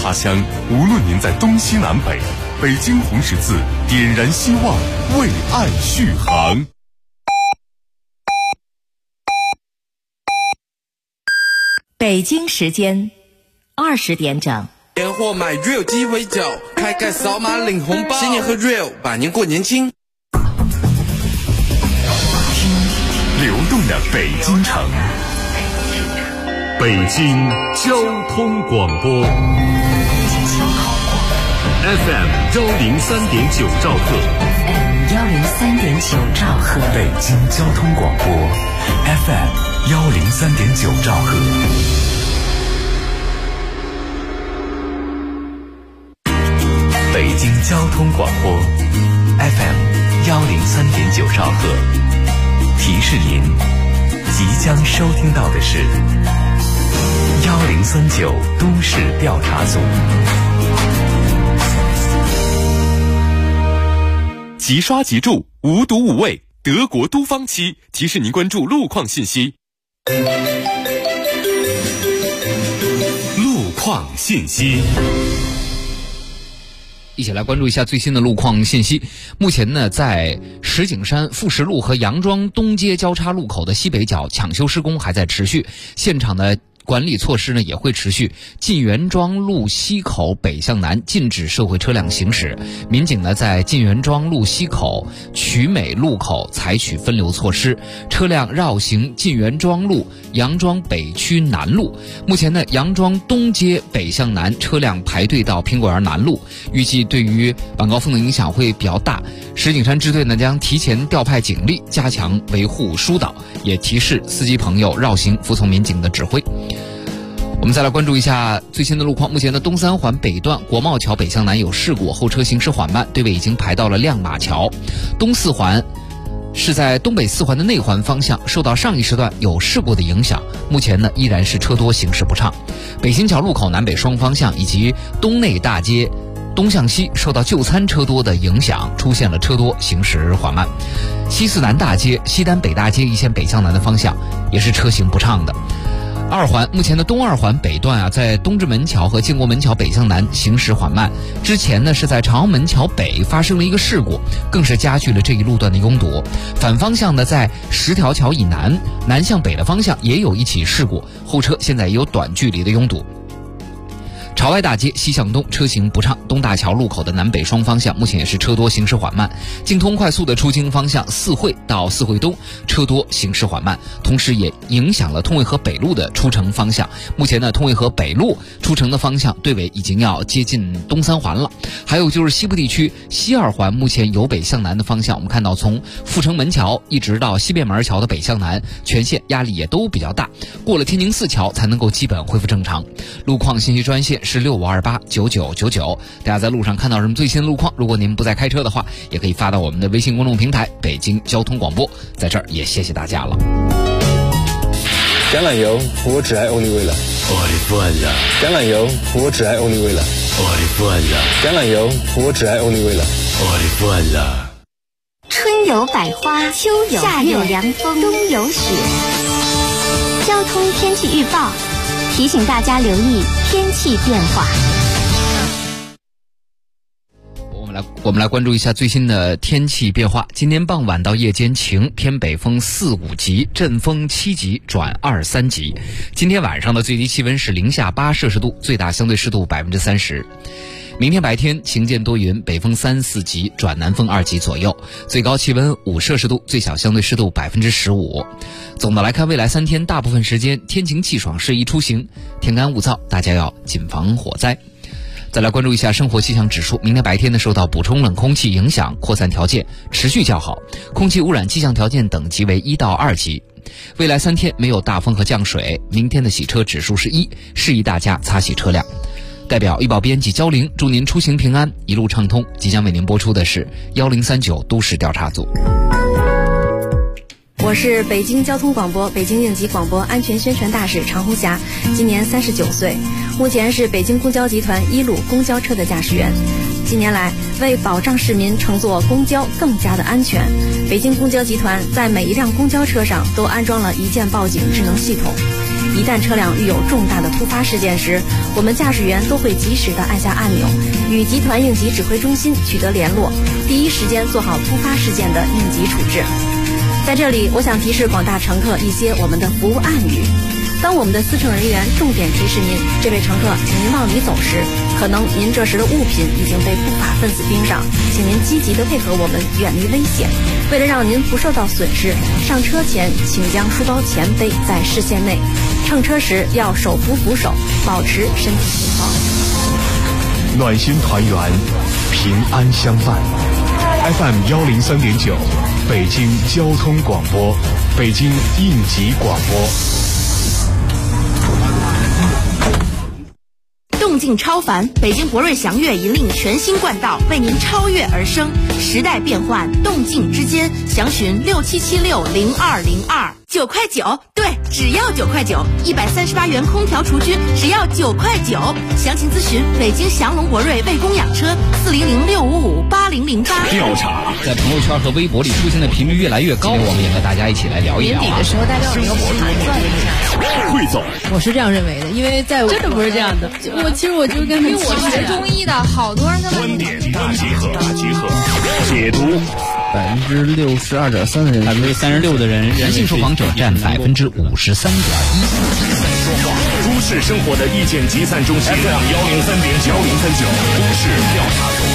他乡，无论您在东西南北，北京红十字点燃希望，为爱续航。 北京时间20点整。 年货买 Real 鸡尾酒，开盖扫码领红包，新年和 Real 百年过年轻。 流动的北京城，北京交通广播 FM 103.9兆赫 103.9兆赫， 北京交通广播 FM 103.9兆赫。北京交通广播 FM 103.9兆赫，提示您即将收听到的是1039都市调查组。即刷即住，无毒无味，德国都芳漆提示您关注路况信息。路况信息。 一起来关注一下最新的路况信息。目前呢，在石景山富石路和杨庄东街交叉路口的西北角抢修施工还在持续，现场的管理措施呢也会持续。晋元庄路西口北向南禁止社会车辆行驶，民警呢在晋元庄路西口曲美路口采取分流措施，车辆绕行晋元庄路杨庄北区南路。目前呢，杨庄东街北向南车辆排队到苹果园南路，预计对于晚高峰的影响会比较大。石景山支队呢将提前调派警力加强维护疏导，也提示司机朋友绕行服从民警的指挥。我们再来关注一下最新的路况。目前的东三环北段国贸桥北向南有事故，后车行驶缓慢，队尾已经排到了亮马桥。东四环是在东北四环的内环方向，受到上一时段有事故的影响，目前呢依然是车多行驶不畅。北新桥路口南北双方向以及东内大街东向西受到就餐车多的影响，出现了车多行驶缓慢。西四南大街西单北大街一线北向南的方向也是车行不畅的。二环目前的东二环北段在东直门桥和建国门桥北向南行驶缓慢。之前呢是在长安门桥北发生了一个事故，更是加剧了这一路段的拥堵。反方向呢在十条桥以南南向北的方向也有一起事故，后车现在也有短距离的拥堵。朝外大街西向东车行不畅，东大桥路口的南北双方向目前也是车多行驶缓慢。京通快速的出京方向四惠到四惠东车多行驶缓慢，同时也影响了通渭河北路的出城方向。目前呢，通渭河北路出城的方向队尾已经要接近东三环了。还有就是西部地区西二环目前由北向南的方向，我们看到从阜成门桥一直到西便门桥的北向南全线压力也都比较大，过了天宁寺桥才能够基本恢复正常。路况信息专线是65289999，大家在路上看到什么最新的路况，如果您不再开车的话，也可以发到我们的微信公众平台北京交通广播。在这儿也谢谢大家了。 橄榄油，我只爱欧丽味了。橄榄油，我只爱欧丽味了。橄榄油，我只爱欧丽味了。 春有百花，秋有夏有凉风，冬有雪。交通天气预报提醒大家留意天气变化。 我们来关注一下最新的天气变化。今天傍晚到夜间晴，偏北风4、5级，阵风7级转2、3级。今天晚上的最低气温是零下8摄氏度，最大相对湿度30%。明天白天晴间多云，北风3、4级转南风2级左右，最高气温5摄氏度，最小相对湿度15%。总的来看，未来3天大部分时间天晴气爽，适宜出行，天干物燥，大家要谨防火灾。再来关注一下生活气象指数，明天白天受到补充冷空气影响，扩散条件持续较好，空气污染气象条件等级为1到2级。未来3天没有大风和降水，明天的洗车指数是1，适宜大家擦洗车辆。代表预报编辑焦玲，祝您出行平安，一路畅通。即将为您播出的是1039都市调查组。 我是北京交通广播北京应急广播安全宣传大使常红霞，今年39岁，目前是北京公交集团1路公交车的驾驶员。近年来，为保障市民乘坐公交更加的安全，北京公交集团在每一辆公交车上都安装了一键报警智能系统。 一旦车辆遇有重大的突发事件时，我们驾驶员都会及时的按下按钮，与集团应急指挥中心取得联络，第一时间做好突发事件的应急处置。在这里，我想提示广大乘客一些我们的服务暗语。当我们的司乘人员重点提示您，这位乘客，请您往里走时，可能您这时的物品已经被不法分子盯上，请您积极的配合我们，远离危险。为了让您不受到损失，上车前请将书包前背在视线内，乘车时要手扶扶手，保持身体平衡。 暖心团圆，平安相伴。FM 103.9，北京交通广播，北京应急广播。 动静超凡，北京博瑞祥越引领全新冠道，为您超越而生。时代变幻，动静之间，详询67760202，9块9，对，只要9块9，138元空调除菌，只要9块9。详情咨询北京祥龙博瑞卫工养车，40065580008。 调查在朋友圈和微博里出现的频率越来越高，我们也和大家一起来聊一聊。 年底的时候，大家有一个盘算一下。 汇总， 我是这样认为的，因为在我真的不是这样的。其实我就跟他， 因为我是学中医的，好多人跟他观点大集合，解读。 62.3%的人 ，36%的人，男性受访者占53.1%。 都市生活的意见集散中心， FM 103.9，都市调查组。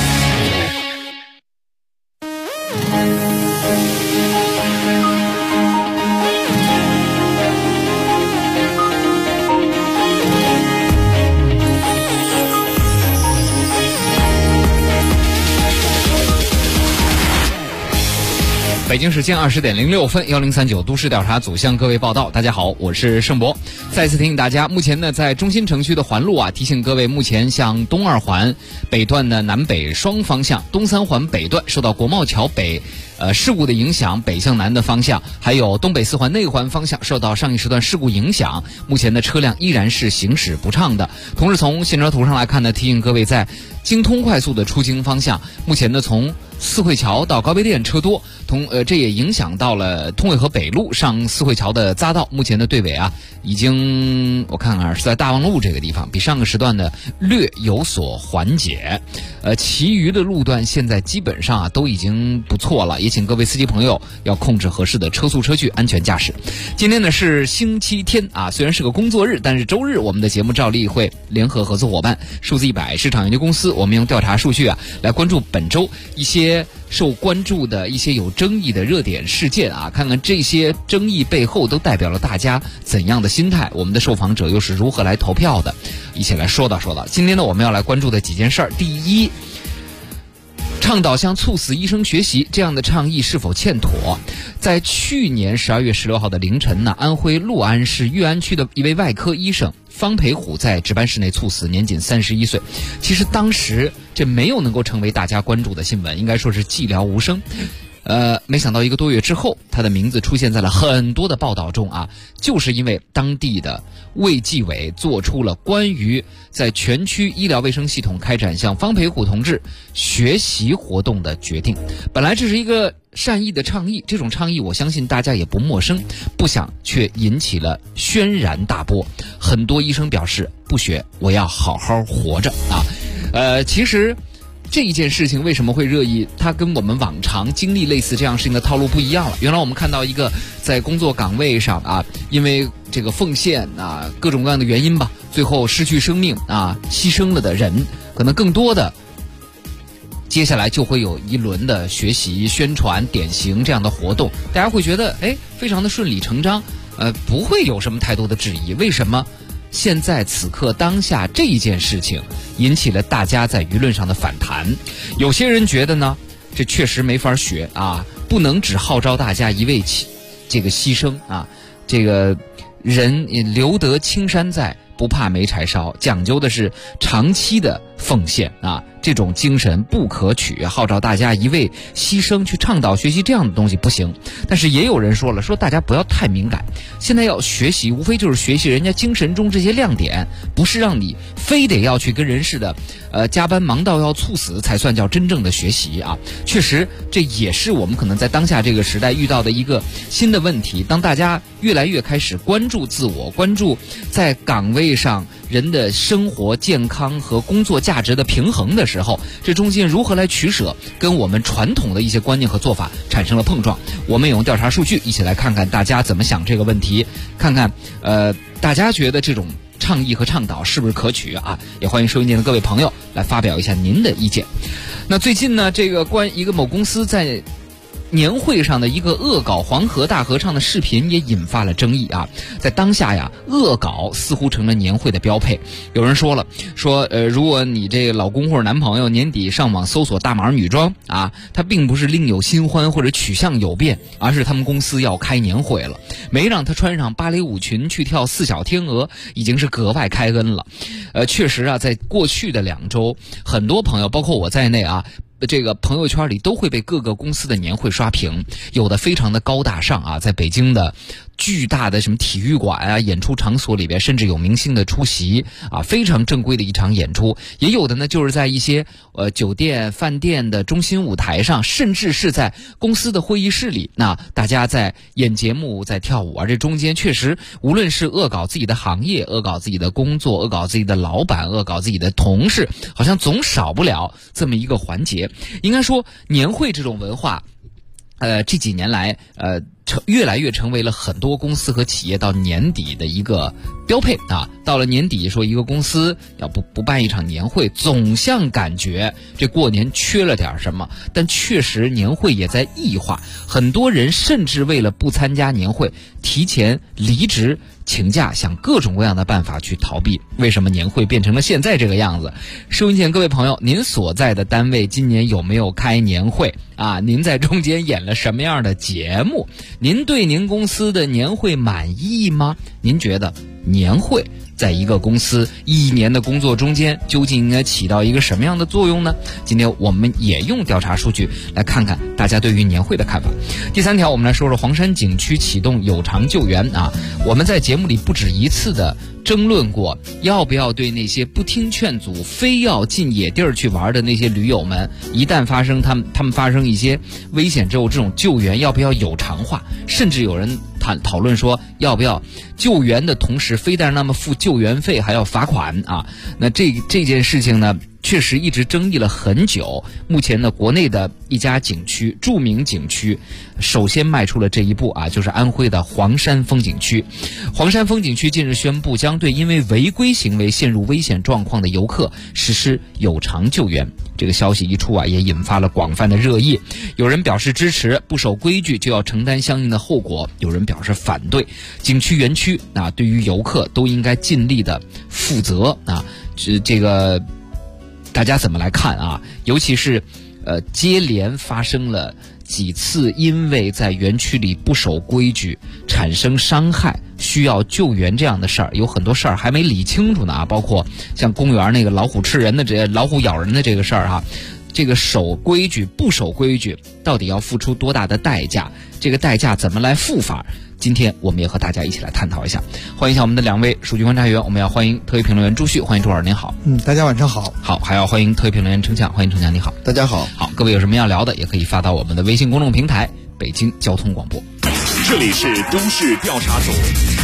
北京时间20点06分，1039都市调查组向各位报道。大家好，我是盛博。再次提醒大家，目前呢，在中心城区的环路啊，提醒各位，目前向东二环北段的南北双方向，东三环北段受到国贸桥北事故的影响，北向南的方向，还有东北四环内环方向受到上一时段事故影响，目前的车辆依然是行驶不畅的。同时从行车图上来看呢，提醒各位在京通快速的出京方向，目前呢从四惠桥到高碑店车多，这也影响到了通惠河北路上四惠桥的匝道，目前的队尾啊已经我看看是在大望路这个地方，比上个时段呢略有所缓解。其余的路段现在基本上啊都已经不错了，也请各位司机朋友要控制合适的车速车距，安全驾驶。今天呢是星期天啊，虽然是个工作日，但是周日我们的节目照例会联合合作伙伴数字100市场研究公司，我们用调查数据啊来关注本周一些受关注的一些有争议的热点事件啊，看看这些争议背后都代表了大家怎样的心态，我们的受访者又是如何来投票的，一起来说道。今天呢我们要来关注的几件事儿，第一，倡导向猝死医生学习，这样的倡议是否欠妥？在去年12月16号的凌晨呢，安徽六安市裕安区的一位外科医生方培虎在值班室内猝死，年仅31岁。其实当时这没有能够成为大家关注的新闻，应该说是寂寥无声。没想到1个多月之后，他的名字出现在了很多的报道中啊，就是因为当地的卫计委做出了关于在全区医疗卫生系统开展向方培虎同志学习活动的决定。本来这是一个善意的倡议，这种倡议我相信大家也不陌生，不想却引起了轩然大波。很多医生表示不学，我要好好活着啊。其实这一件事情为什么会热议？它跟我们往常经历类似这样事情的套路不一样了。原来我们看到一个在工作岗位上啊，因为这个奉献啊各种各样的原因吧，最后失去生命啊牺牲了的人，可能更多的接下来就会有一轮的学习、宣传、典型这样的活动，大家会觉得非常的顺理成章，不会有什么太多的质疑。为什么现在此刻当下这一件事情引起了大家在舆论上的反弹？有些人觉得呢，这确实没法学啊，不能只号召大家一味这个牺牲啊，这个人留得青山在，不怕没柴烧，讲究的是长期的奉献啊，这种精神不可取，号召大家一味牺牲去倡导学习这样的东西不行。但是也有人说了，说大家不要太敏感，现在要学习无非就是学习人家精神中这些亮点，不是让你非得要去跟人似的加班忙到要猝死才算叫真正的学习啊。确实这也是我们可能在当下这个时代遇到的一个新的问题，当大家越来越开始关注自我，关注在岗位上人的生活健康和工作价值的平衡的时候，这中间如何来取舍，跟我们传统的一些观念和做法产生了碰撞。我们用调查数据一起来看看大家怎么想这个问题，看看大家觉得这种倡议和倡导是不是可取啊？也欢迎收音机的各位朋友来发表一下您的意见。那最近呢，这个关于一个某公司在年会上的一个恶搞黄河大合唱的视频也引发了争议啊。在当下呀，恶搞似乎成了年会的标配。有人说了，如果你这个老公或者男朋友年底上网搜索大码女装啊，他并不是另有新欢或者取向有变，而是他们公司要开年会了，没让他穿上芭蕾舞裙去跳四小天鹅，已经是格外开恩了。确实啊，在过去的2周，很多朋友包括我在内啊，这个朋友圈里都会被各个公司的年会刷屏，有的非常的高大上啊，在北京的巨大的什么体育馆啊、演出场所里边，甚至有明星的出席啊，非常正规的一场演出。也有的呢，就是在一些酒店、饭店的中心舞台上，甚至是在公司的会议室里，那大家在演节目、在跳舞啊，这中间确实无论是恶搞自己的行业、恶搞自己的工作、恶搞自己的老板、恶搞自己的同事，好像总少不了这么一个环节。应该说，年会这种文化，这几年来，越来越成为了很多公司和企业到年底的一个标配啊。到了年底，说一个公司要不办一场年会，总像感觉这过年缺了点什么。但确实，年会也在异化，很多人甚至为了不参加年会，提前离职。请假，想各种各样的办法去逃避。为什么年会变成了现在这个样子？收音机前各位朋友，您所在的单位今年有没有开年会啊？您在中间演了什么样的节目？您对您公司的年会满意吗？您觉得年会在一个公司1年的工作中间究竟应该起到一个什么样的作用呢？今天我们也用调查数据来看看大家对于年会的看法。第3条，我们来说说黄山景区启动有偿救援啊。我们在节目里不止一次的争论过，要不要对那些不听劝阻非要进野地儿去玩的那些驴友们，一旦发生他们发生一些危险之后，这种救援要不要有偿化？甚至有人讨论说，要不要救援的同时非但让他们付救援费，还要罚款啊？那这件事情呢，确实一直争议了很久。目前呢，国内的一家景区，著名景区，首先迈出了这一步啊，就是安徽的黄山风景区。黄山风景区近日宣布，将对因为违规行为陷入危险状况的游客实施有偿救援。这个消息一出啊，也引发了广泛的热议。有人表示支持，不守规矩就要承担相应的后果；有人表示反对。景区园区啊，对于游客都应该尽力的负责啊。这个大家怎么来看啊？尤其是接连发生了几次因为在园区里不守规矩产生伤害需要救援这样的事儿，有很多事儿还没理清楚呢啊，包括像公园那个老虎吃人的老虎咬人的这个事儿哈。这个守规矩不守规矩到底要付出多大的代价，这个代价怎么来付法，今天我们也和大家一起来探讨一下。欢迎一下我们的2位数据观察员，我们要欢迎特约评论员朱旭，欢迎朱老师您好。 大家晚上好。 好，还要欢迎特约评论员程强，欢迎程强你好。 大家好。 好，各位有什么要聊的也可以发到我们的微信公众平台北京交通广播。 这里是都市调查组。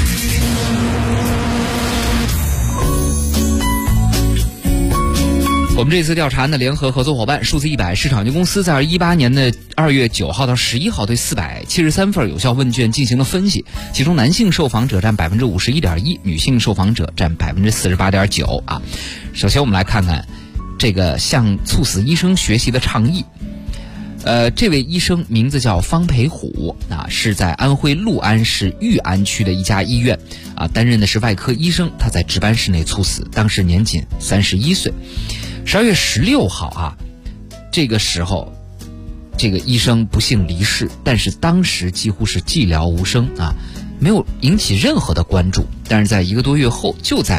我们这次调查呢，联合合作伙伴数字100市场有限公司在2018年的2月9号到11号对473份有效问卷进行了分析，其中男性受访者占51.1%，女性受访者占48.9%啊。首先我们来看看这个向猝死医生学习的倡议。这位医生名字叫方培虎啊，是在安徽六安市裕安区的一家医院啊，担任的是外科医生。他在值班室内猝死，当时年仅31岁。12月16号啊，这个时候这个医生不幸离世，但是当时几乎是寂寥无声啊，没有引起任何的关注。但是在1个多月后，就在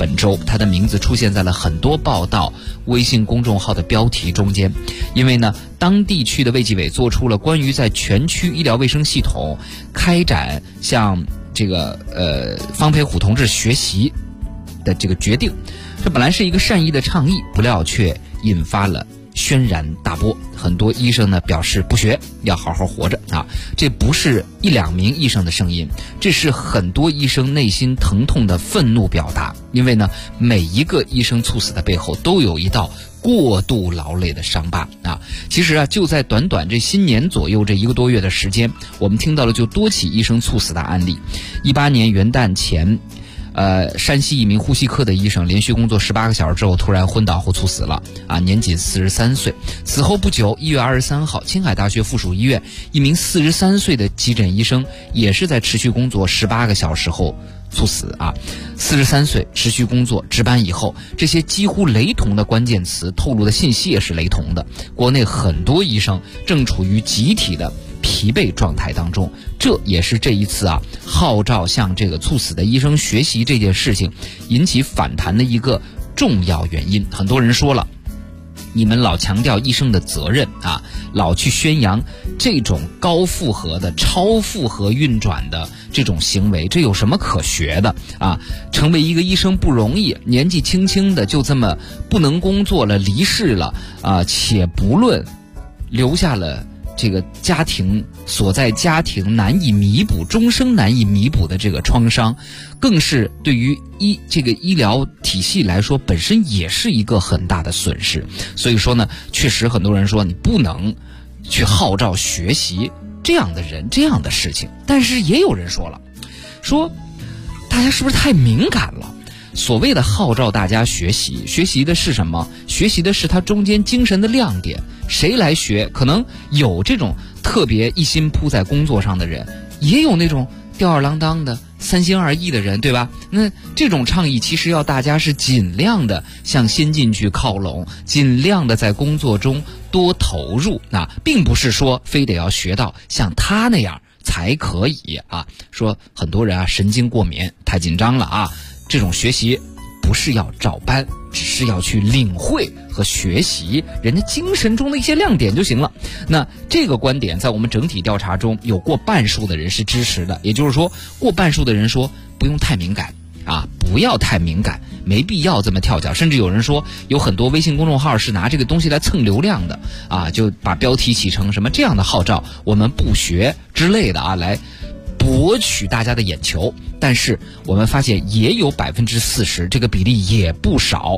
本周他的名字出现在了很多报道微信公众号的标题中间，因为呢当地区的卫计委做出了关于在全区医疗卫生系统开展向这个方培虎同志学习的这个决定。这本来是一个善意的倡议，不料却引发了轩然大波。很多医生呢表示不学，要好好活着啊！这不是一两名医生的声音，这是很多医生内心疼痛的愤怒表达。因为呢，每一个医生猝死的背后都有一道过度劳累的伤疤啊！其实啊，就在短短这新年左右这1个多月的时间，我们听到了就多起医生猝死的案例。18年元旦前。山西一名呼吸科的医生连续工作18个小时之后突然昏倒后猝死了啊，年仅43岁。此后不久1月23号，青海大学附属医院一名43岁的急诊医生也是在持续工作18个小时后猝死啊。43岁持续工作值班以后，这些几乎雷同的关键词透露的信息也是雷同的。国内很多医生正处于集体的疲惫状态当中，这也是这一次啊号召向这个猝死的医生学习这件事情引起反弹的一个重要原因。很多人说了，你们老强调医生的责任啊，老去宣扬这种高负荷的超负荷运转的这种行为，这有什么可学的啊？成为一个医生不容易，年纪轻轻的就这么不能工作了，离世了啊，且不论留下了这个家庭所在家庭难以弥补，终生难以弥补的这个创伤，更是对于这个医疗体系来说本身也是一个很大的损失。所以说呢，确实很多人说你不能去号召学习这样的人这样的事情，但是也有人说了，说大家是不是太敏感了？所谓的号召大家学习，学习的是什么？学习的是它中间精神的亮点。谁来学？可能有这种特别一心扑在工作上的人，也有那种吊儿郎当的三心二意的人，对吧？那这种倡议其实要大家是尽量的向先进去靠拢，尽量的在工作中多投入，那并不是说非得要学到像他那样才可以啊。说很多人啊神经过敏，太紧张了啊，这种学习不是要照搬，只是要去领会和学习人家精神中的一些亮点就行了。那这个观点在我们整体调查中有过半数的人是支持的，也就是说过半数的人说不用太敏感啊，不要太敏感，没必要这么跳脚。甚至有人说有很多微信公众号是拿这个东西来蹭流量的啊，就把标题起成什么这样的号召我们不学之类的啊，来博取大家的眼球。但是我们发现也有40%，这个比例也不少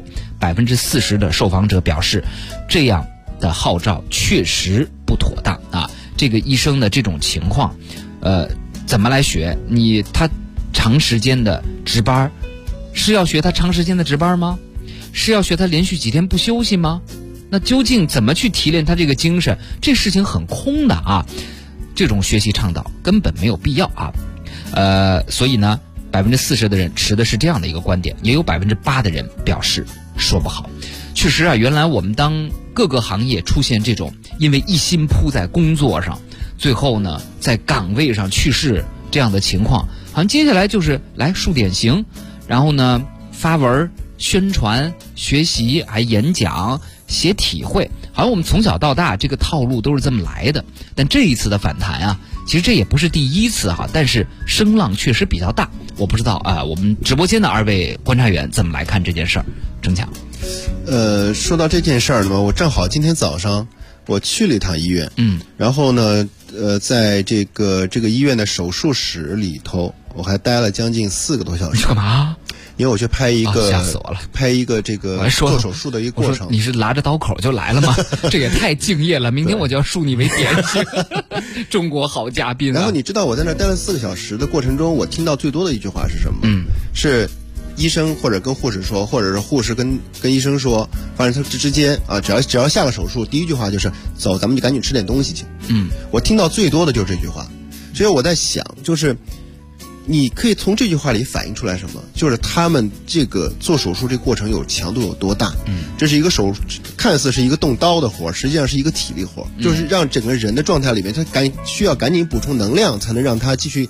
，40%的受访者表示这样的号召确实不妥当啊。这个医生的这种情况怎么来学？他长时间的值班，是要学他长时间的值班吗？是要学他连续几天不休息吗？那究竟怎么去提炼他这个精神？这事情很空的啊，这种学习倡导根本没有必要啊。所以呢，40%的人持的是这样的一个观点，也有8%的人表示说不好。确实啊，原来我们当各个行业出现这种因为一心扑在工作上，最后呢在岗位上去世这样的情况，好像接下来就是来树典型，然后呢发文宣传学习还演讲写体会，好像我们从小到大这个套路都是这么来的。但这一次的反弹啊，其实这也不是第一次哈，但是声浪确实比较大。我不知道啊，我们直播间的2位观察员怎么来看这件事儿？郑强。 说到这件事儿呢，我正好今天早上我去了一趟医院，然后呢，在这个医院的手术室里头，我还待了将近4个多小时。 你干嘛？ 因为我去拍一个， 吓死我了！ 拍一个这个做手术的一个过程。 你是拿着刀口就来了吗？这也太敬业了！明天我就要树你为典型，中国好嘉宾。 然后你知道我在那待了4个小时的过程中，我听到最多的一句话是什么？是医生或者跟护士说，或者是护士跟医生说，反正他之间啊，只要下个手术，第一句话就是走，咱们就赶紧吃点东西去。我听到最多的就是这句话，所以我在想，就是你可以从这句话里反映出来什么？就是他们这个做手术这个过程有强度有多大？这是一个看似是一个动刀的活，实际上是一个体力活，就是让整个人的状态里面，他需要赶紧补充能量，才能让他继续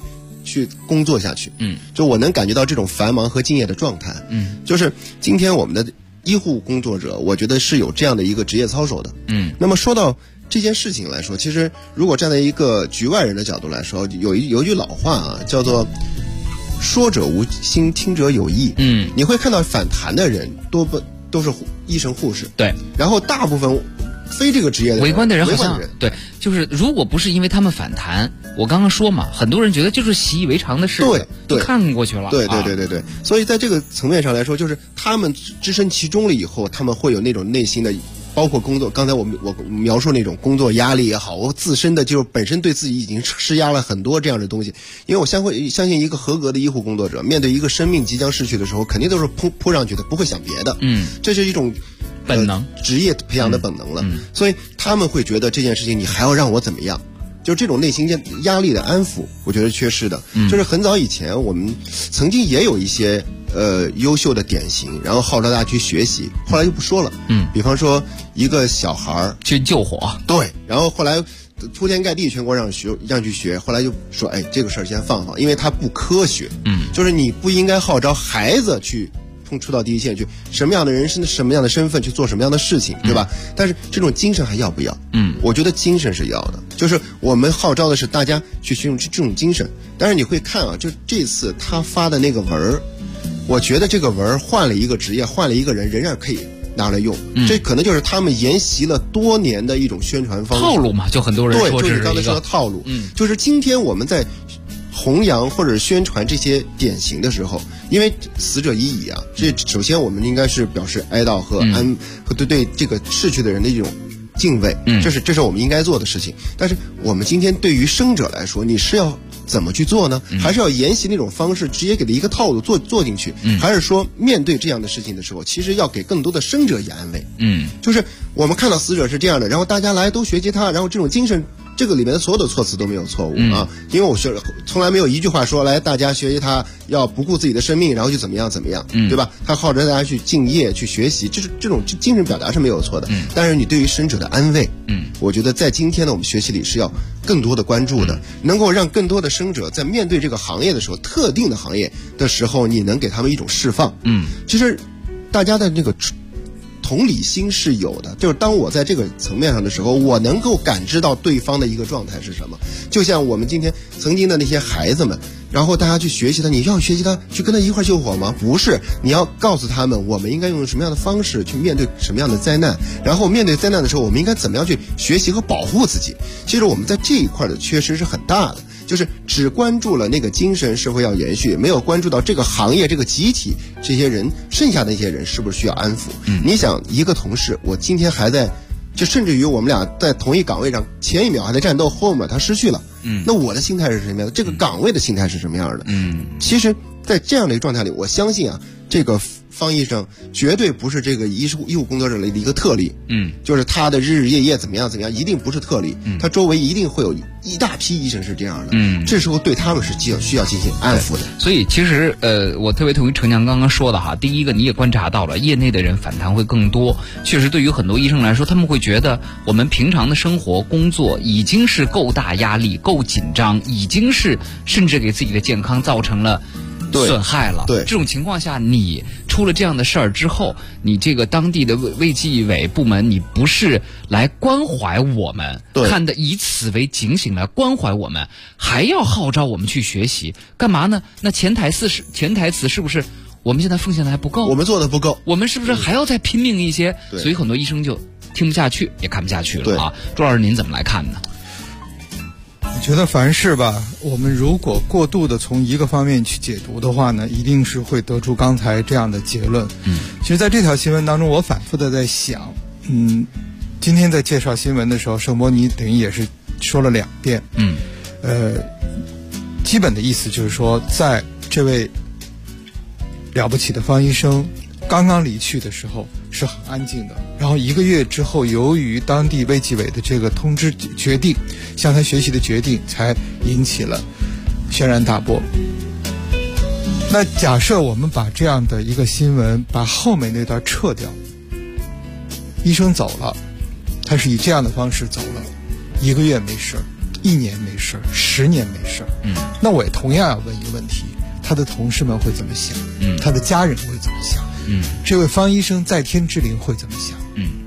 去工作下去。就我能感觉到这种繁忙和敬业的状态。就是今天我们的医护工作者，我觉得是有这样的一个职业操守的。那么说到这件事情来说，其实如果站在一个局外人的角度来说，有一句老话啊，叫做说者无心，听者有意。你会看到反弹的人都是医生护士， 对， 然后大部分非这个职业的人， 围观的人好像对，就是如果不是因为他们反弹，我刚刚说嘛，很多人觉得就是习以为常的事， 对， 看过去了， 对。所以在这个层面上来说，就是他们置身其中了以后，他们会有那种内心的，包括工作，刚才我描述那种工作压力也好，我自身的就是本身对自己已经施压了很多这样的东西。因为我相信一个合格的医护工作者，面对一个生命即将逝去的时候，肯定都是扑上去的，不会想别的。这是一种本能， 职业培养的本能了。所以他们会觉得这件事情你还要让我怎么样，就这种内心压力的安抚，我觉得缺失的。就是很早以前我们曾经也有一些优秀的典型，然后号召大家去学习，后来就不说了。比方说一个小孩去救火， 对，然后后来铺天盖地全国让去学，后来就说这个事儿先放放，因为它不科学。就是你不应该号召孩子去出到第一线去，什么样的人生什么样的身份去做什么样的事情，对吧？但是这种精神还要不要？我觉得精神是要的，就是我们号召的是大家去学用这种精神。但是你会看啊，就这次他发的那个文儿，我觉得这个文儿换了一个职业，换了一个人，仍然可以拿来用。这可能就是他们沿袭了多年的一种宣传方式， 套路嘛，就很多人说就是刚才说的套路。就是今天我们在弘扬或者宣传这些典型的时候，因为死者已矣啊，这首先我们应该是表示哀悼和对这个逝去的人的一种敬畏，这是我们应该做的事情。但是我们今天对于生者来说，你是要怎么去做呢？还是要沿袭那种方式，直接给他一个套路做进去？还是说面对这样的事情的时候，其实要给更多的生者以安慰？就是我们看到死者是这样的，然后大家来都学习他，然后这种精神。这个里面的所有的措辞都没有错误啊，因为我从来没有一句话说来大家学习他要不顾自己的生命，然后就怎么样，对吧？他号召大家去敬业去学习，这种精神表达是没有错的。但是你对于生者的安慰，我觉得在今天的我们学习里是要更多的关注的，能够让更多的生者在面对这个行业的时候，特定的行业的时候，你能给他们一种释放。其实大家的那个同理心是有的，就是当我在这个层面上的时候，我能够感知到对方的一个状态是什么。就像我们今天曾经的那些孩子们，然后大家去学习他，你要学习他去跟他一块救火吗？不是，你要告诉他们我们应该用什么样的方式去面对什么样的灾难，然后面对灾难的时候我们应该怎么样去学习和保护自己。其实我们在这一块的缺失是很大的，就是只关注了那个精神是否要延续，没有关注到这个行业这个集体这些人剩下的那些人是不是需要安抚。你想一个同事，我今天还在，就甚至于我们俩在同一岗位上，前一秒还在战斗，后一秒他失去了，那我的心态是什么样的？这个岗位的心态是什么样的？其实在这样的一个状态里，我相信啊，这个方医生绝对不是这个医护工作者的一个特例，就是他的日日夜夜怎么样，一定不是特例，他周围一定会有一大批医生是这样的，这时候对他们是需要进行安抚的。 所以其实我特别同意程强刚刚说的哈，第一个你也观察到了，业内的人反弹会更多，确实对于很多医生来说，他们会觉得我们平常的生活工作已经是够大压力够紧张，已经是甚至给自己的健康造成了损害了。 对， 这种情况下，你出了这样的事儿之后，你这个当地的卫计委部门，你不是来关怀我们，看的以此为警醒来关怀我们，还要号召我们去学习，干嘛呢？那潜台词是不是我们现在奉献的还不够？ 我们做的不够， 我们是不是还要再拼命一些？所以很多医生就听不下去，也看不下去了啊。朱老师，您怎么来看呢？ 我觉得凡事吧，我们如果过度的从一个方面去解读的话呢，一定是会得出刚才这样的结论。其实在这条新闻当中，我反复的在想，今天在介绍新闻的时候，盛波你等于也是说了2遍，基本的意思就是说，在这位了不起的方医生刚刚离去的时候是很安静的，然后1个月之后，由于当地卫计委的这个通知决定，向他学习的决定，才引起了轩然大波。那假设我们把这样的一个新闻，把后面那段撤掉，医生走了，他是以这样的方式走了，1个月没事， 1年没事，10年没事，那我也同样要问一个问题：他的同事们会怎么想？他的家人会怎么想？这位方医生在天之灵会怎么想？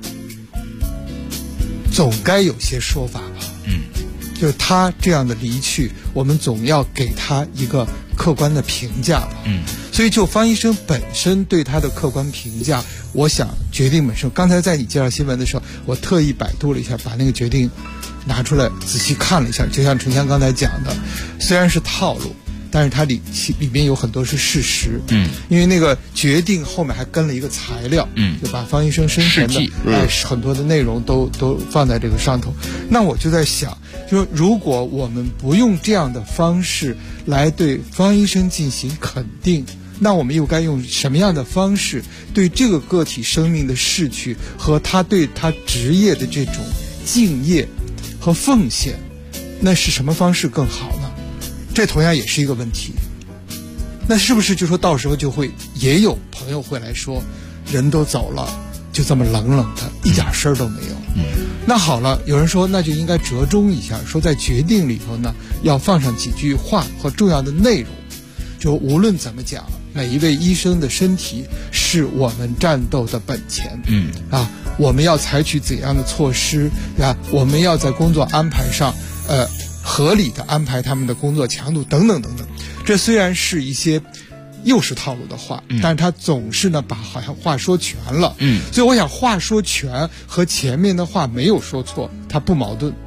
总该有些说法吧？就是他这样的离去，我们总要给他一个客观的评价吧。所以就方医生本身对他的客观评价，我想决定本身。刚才在你介绍新闻的时候，我特意百度了一下，把那个决定拿出来仔细看了一下。就像陈强刚才讲的，虽然是套路，但是它里面有很多是事实。因为那个决定后面还跟了一个材料，就把方医生生前的很多的内容都放在这个上头。那我就在想，就是如果我们不用这样的方式来对方医生进行肯定，那我们又该用什么样的方式对这个个体生命的逝去和他对他职业的这种敬业和奉献，那是什么方式更好呢？这同样也是一个问题。那是不是就说到时候就会也有朋友会来说，人都走了，就这么冷冷的，一点事儿都没有。那好了，有人说那就应该折中一下，说在决定里头呢，要放上几句话和重要的内容。就无论怎么讲，每一位医生的身体是我们战斗的本钱。我们要采取怎样的措施啊？我们要在工作安排上，合理的安排他们的工作强度等等等等。这虽然是一些又是套路的话，但是他总是呢把好像话说全了。所以我想话说全和前面的话没有说错，它不矛盾。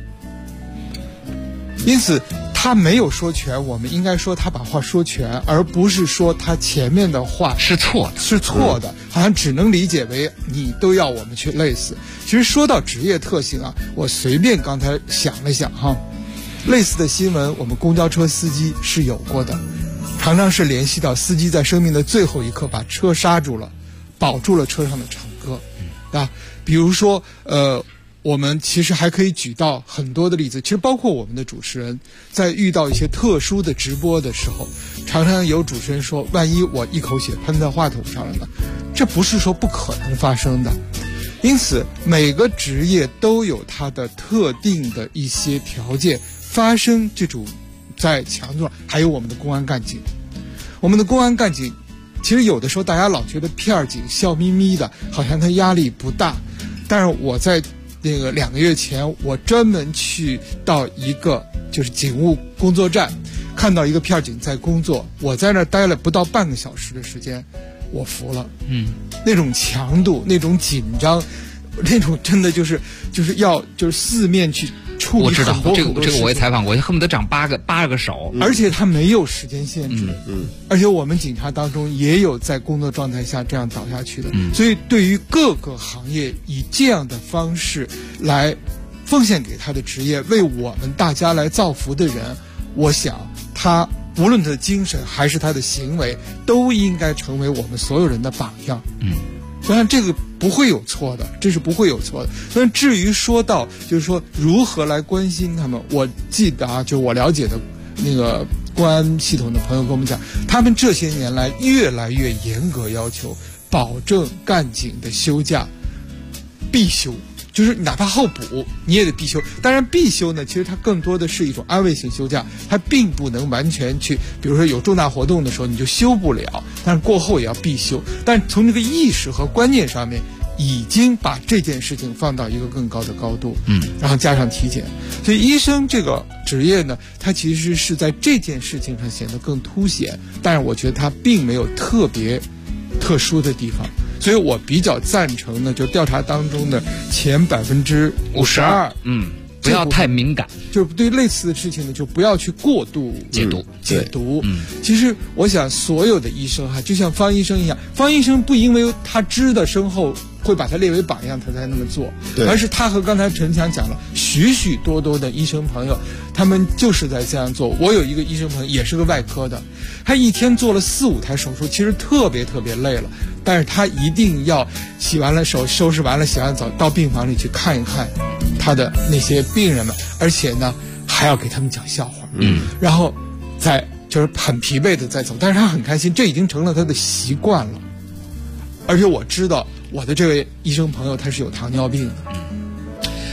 因此他没有说全，我们应该说他把话说全，而不是说他前面的话是错的，好像只能理解为你都要我们去累死。其实说到职业特性啊，我随便刚才想了想哈，类似的新闻我们公交车司机是有过的，常常是联系到司机在生命的最后一刻把车刹住了，保住了车上的乘客啊。比如说我们其实还可以举到很多的例子，其实包括我们的主持人在遇到一些特殊的直播的时候，常常有主持人说，万一我一口血喷在话筒上了呢？这不是说不可能发生的。因此每个职业都有它的特定的一些条件发生这种在强度上。还有我们的公安干警，我们的公安干警其实有的时候大家老觉得片警笑眯眯的，好像他压力不大，但是我在那个2个月前，我专门去到一个就是警务工作站，看到一个片警在工作，我在那儿待了不到半个小时的时间，我服了。那种强度，那种紧张，那种真的就是要四面去处理很多很多事情。 这个我也采访过，恨不得长8个手， 而且他没有时间限制。而且我们警察当中也有在工作状态下这样倒下去的。所以对于各个行业以这样的方式来奉献给他的职业，为我们大家来造福的人，我想他无论他的精神还是他的行为，都应该成为我们所有人的榜样。当然这个不会有错的，这是不会有错的。但至于说到就是说如何来关心他们，我记得啊，就我了解的那个公安系统的朋友跟我们讲，他们这些年来越来越严格要求保证干警的休假必休，就是哪怕候补你也得必休。当然必休呢，其实它更多的是一种安慰性休假，它并不能完全去，比如说有重大活动的时候你就休不了，但是过后也要必休。但从这个意识和观念上面，已经把这件事情放到一个更高的高度。然后加上体检，所以医生这个职业呢，它其实是在这件事情上显得更凸显，但是我觉得它并没有特别特殊的地方。所以我比较赞成呢，就调查当中的前52%， 不要太敏感， 就是对类似的事情呢，就不要去过度解读。其实我想所有的医生哈，就像方医生一样，方医生不因为他知的身后会把他列为榜样他才那么做，而是他和刚才陈强讲了许许多多的医生朋友，他们就是在这样做。我有一个医生朋友也是个外科的，他一天做了4、5台手术，其实特别累了，但是他一定要洗完了手，收拾完了，洗完澡到病房里去看一看他的那些病人们，而且呢还要给他们讲笑话，然后再就是很疲惫的再走，但是他很开心，这已经成了他的习惯了。而且我知道我的这位医生朋友他是有糖尿病的。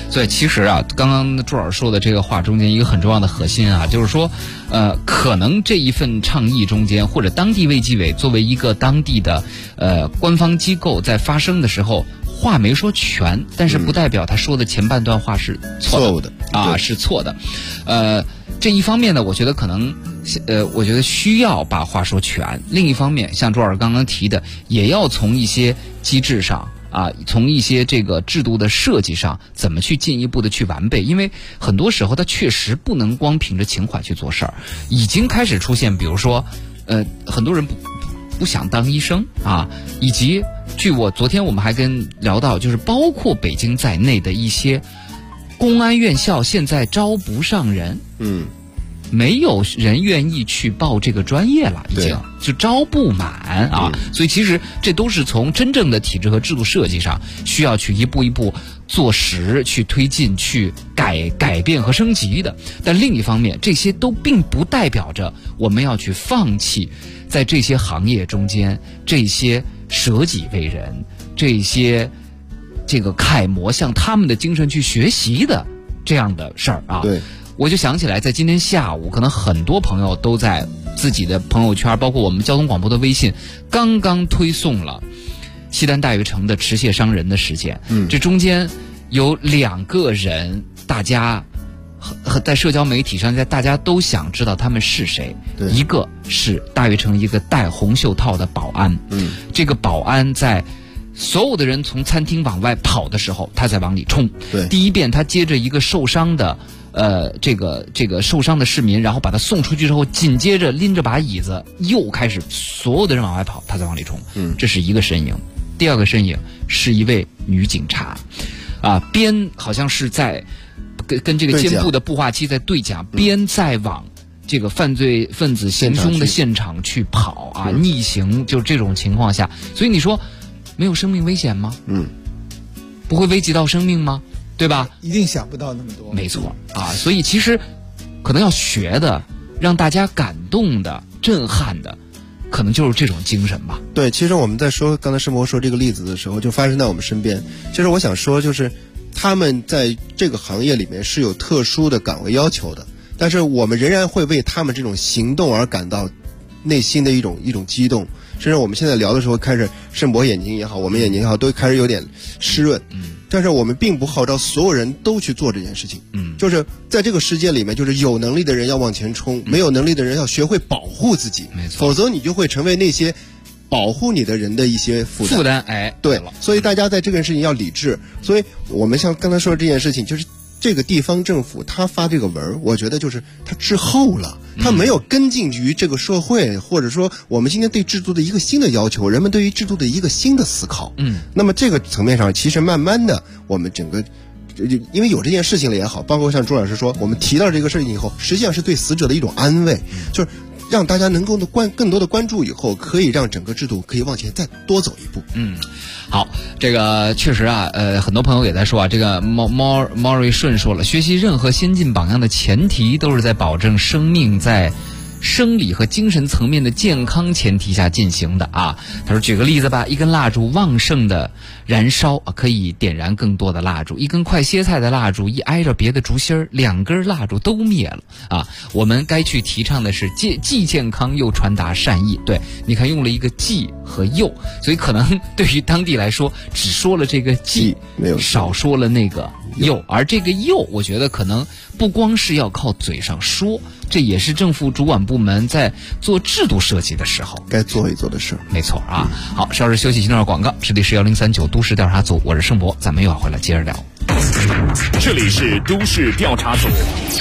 所以其实啊，刚刚朱老师说的这个话中间一个很重要的核心啊，就是说，可能这一份倡议中间，或者当地卫计委作为一个当地的官方机构在发声的时候，话没说全，但是不代表他说的前半段话是错误的啊，是错的。这一方面呢，我觉得可能，我觉得需要把话说全。另一方面，像朱老师刚刚提的，也要从一些机制上啊，从一些这个制度的设计上，怎么去进一步的去完备。因为很多时候，它确实不能光凭着情怀去做事儿。已经开始出现，比如说，很多人不想当医生啊，以及据昨天我们还聊到，就是包括北京在内的一些公安院校现在招不上人，没有人愿意去报这个专业了，已经就招不满啊。所以其实这都是从真正的体制和制度设计上需要去一步一步做实、去推进、去改变和升级的。但另一方面，这些都并不代表着我们要去放弃在这些行业中间这些舍己为人、这些这个楷模向他们的精神去学习的这样的事儿啊。对。我就想起来，在今天下午，可能很多朋友都在自己的朋友圈，包括我们交通广播的微信，刚刚推送了西单大悦城的持械伤人的事件。这中间有2个人，大家在社交媒体上，大家都想知道他们是谁。一个是大悦城一个戴红袖套的保安，这个保安在所有的人从餐厅往外跑的时候，他在往里冲。第一遍他接着一个受伤的。这个受伤的市民，然后把他送出去之后，紧接着拎着把椅子，又开始所有的人往外跑，他在往里冲。这是一个身影。第二个身影是一位女警察，边好像是在跟这个肩部的步话器在对讲，边在往这个犯罪分子行凶的现场去跑啊，逆行，就这种情况下，所以你说没有生命危险吗？不会危及到生命吗？对吧？ 一定想不到那么多。 没错啊，所以其实可能要学的，让大家感动的、震撼的，可能就是这种精神吧。 对，其实我们在说刚才世博说这个例子的时候，就发生在我们身边。其实我想说，就是他们在这个行业里面是有特殊的岗位要求的，但是我们仍然会为他们这种行动而感到内心的一种激动。甚至我们现在聊的时候，开始世博眼睛也好，我们眼睛也好，都开始有点湿润。但是我们并不号召所有人都去做这件事情。就是在这个世界里面，就是有能力的人要往前冲，没有能力的人要学会保护自己，否则你就会成为那些保护你的人的一些负担。对，所以大家在这件事情要理智。所以我们像刚才说的这件事情，就是这个地方政府他发这个文，我觉得就是他滞后了，他没有跟进于这个社会，或者说我们今天对制度的一个新的要求，人们对于制度的一个新的思考。那么这个层面上，其实慢慢的我们整个因为有这件事情了也好，包括像朱老师说，我们提到这个事情以后，实际上是对死者的一种安慰，就是让大家能够更多的关注以后，可以让整个制度可以往前再多走一步。 好，这个确实啊，很多朋友也在说啊，这个毛瑞顺说了，学习任何先进榜样的前提都是在保证生命在生理和精神层面的健康前提下进行的啊。他说，举个例子吧，一根蜡烛旺盛的燃烧可以点燃更多的蜡烛，一根快歇菜的蜡烛一挨着别的烛芯儿，2根蜡烛都灭了啊。我们该去提倡的是既健康又传达善意。对，你看用了一个既和又，所以可能对于当地来说，只说了这个既，没有少说了那个又，而这个又，我觉得可能不光是要靠嘴上说，这也是政府主管部门在做制度设计的时候该做一做的事。 没错啊。好，稍事休息，进段广告。这里是1039都市调查组，我是盛博，咱们又要回来接着聊。 这里是都市调查组。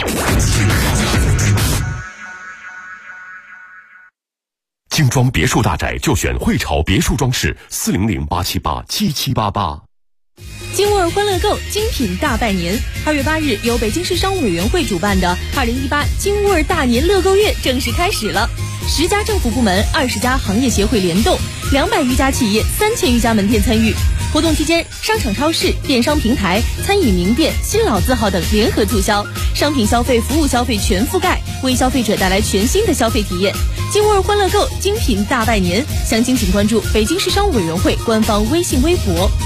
精装别墅大宅就选汇潮别墅装饰，400-878-7788。 金沃尔欢乐购精品大拜年，2月8日由北京市商务委员会主办的2018金沃尔大年乐购月正式开始了。10家政府部门、20家行业协会联动，200余家企业、3000余家门店参与。活动期间，商场、超市、电商平台、餐饮名店、新老字号等联合促销，商品消费、服务消费全覆盖，为消费者带来全新的消费体验。金沃尔欢乐购精品大拜年，详情请关注北京市商务委员会官方微信微博。